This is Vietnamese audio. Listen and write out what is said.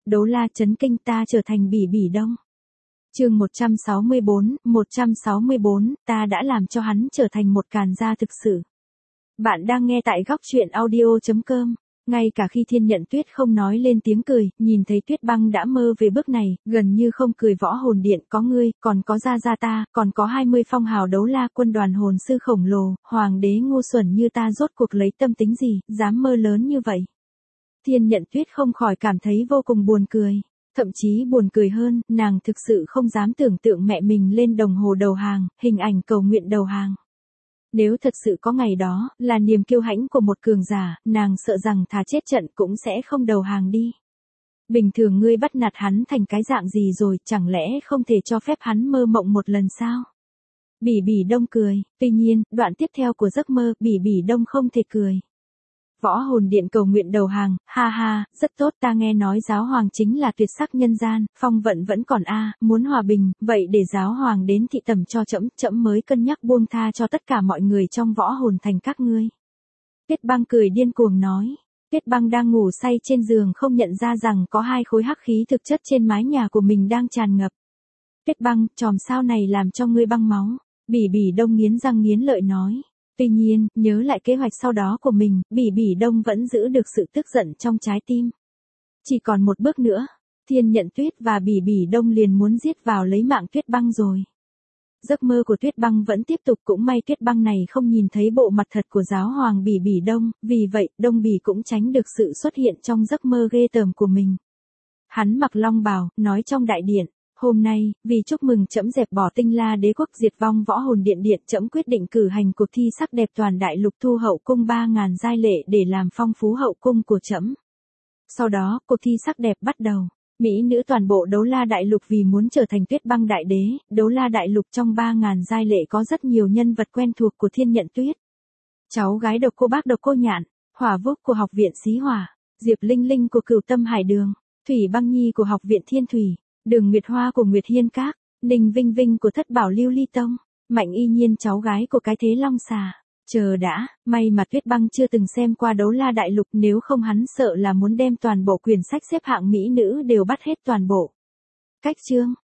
Đấu La chấn kinh, ta trở thành Bỉ Bỉ Đông. Chương 164, ta đã làm cho hắn trở thành một càn gia thực sự. Bạn đang nghe tại góc truyện audio.com. Ngay cả khi Thiên Nhận Tuyết không nói lên tiếng cười, nhìn thấy Tuyết Băng đã mơ về bước này, gần như không cười. Võ hồn điện có ngươi, còn có gia gia ta, còn có 20 phong hào đấu la quân đoàn hồn sư khổng lồ, hoàng đế ngu xuẩn như ta rốt cuộc lấy tâm tính gì, dám mơ lớn như vậy. Thiên Nhận Tuyết không khỏi cảm thấy vô cùng buồn cười. Thậm chí buồn cười hơn, nàng thực sự không dám tưởng tượng mẹ mình lên đồng hồ đầu hàng, hình ảnh cầu nguyện đầu hàng. Nếu thật sự có ngày đó, là niềm kiêu hãnh của một cường giả, nàng sợ rằng thà chết trận cũng sẽ không đầu hàng đi. Bình thường ngươi bắt nạt hắn thành cái dạng gì rồi, chẳng lẽ không thể cho phép hắn mơ mộng một lần sao? Bỉ Bỉ Đông cười, tuy nhiên, đoạn tiếp theo của giấc mơ, Bỉ Bỉ Đông không thể cười. Võ hồn điện cầu nguyện đầu hàng, ha ha, rất tốt, ta nghe nói giáo hoàng chính là tuyệt sắc nhân gian, phong vận vẫn còn muốn hòa bình, vậy để giáo hoàng đến thị tẩm cho trẫm mới cân nhắc buông tha cho tất cả mọi người trong võ hồn thành các ngươi. Tuyết Băng cười điên cuồng nói. Tuyết Băng đang ngủ say trên giường không nhận ra rằng có hai khối hắc khí thực chất trên mái nhà của mình đang tràn ngập. Tuyết Băng, chòm sao này làm cho ngươi băng máu. Bỉ Bỉ Đông nghiến răng nghiến lợi nói. Tuy nhiên, nhớ lại kế hoạch sau đó của mình, Bỉ Bỉ Đông vẫn giữ được sự tức giận trong trái tim. Chỉ còn một bước nữa, Thiên Nhận Tuyết và Bỉ Bỉ Đông liền muốn giết vào lấy mạng Tuyết Băng rồi. Giấc mơ của Tuyết Băng vẫn tiếp tục, cũng may Tuyết Băng này không nhìn thấy bộ mặt thật của giáo hoàng Bỉ Bỉ Đông, vì vậy, Đông Bỉ cũng tránh được sự xuất hiện trong giấc mơ ghê tởm của mình. Hắn mặc long bào, nói trong đại điện. Hôm nay, vì chúc mừng trẫm dẹp bỏ Tinh La đế quốc diệt vong võ hồn điện trẫm quyết định cử hành cuộc thi sắc đẹp toàn đại lục, thu hậu cung 3.000 giai lệ để làm phong phú hậu cung của trẫm. Sau đó, cuộc thi sắc đẹp bắt đầu. Mỹ nữ toàn bộ Đấu La đại lục vì muốn trở thành Tuyết Băng đại đế, Đấu La đại lục trong 3.000 giai lệ có rất nhiều nhân vật quen thuộc của Thiên Nhận Tuyết. Cháu gái Độc Cô Bác Độc Cô Nhạn, Hỏa Vúc của học viện Xí Hỏa, Diệp Linh Linh của Cửu Tâm Hải Đường, Thủy Băng Nhi của học viện Thiên Thủy, Đường Nguyệt Hoa của Nguyệt Hiên Các, Ninh Vinh Vinh của Thất Bảo Lưu Ly Tông, Mạnh Y Nhiên cháu gái của cái thế Long Xà. Chờ đã, may mà Tuyết Băng chưa từng xem qua Đấu La đại lục, nếu không hắn sợ là muốn đem toàn bộ quyển sách xếp hạng mỹ nữ đều bắt hết toàn bộ. Cách chương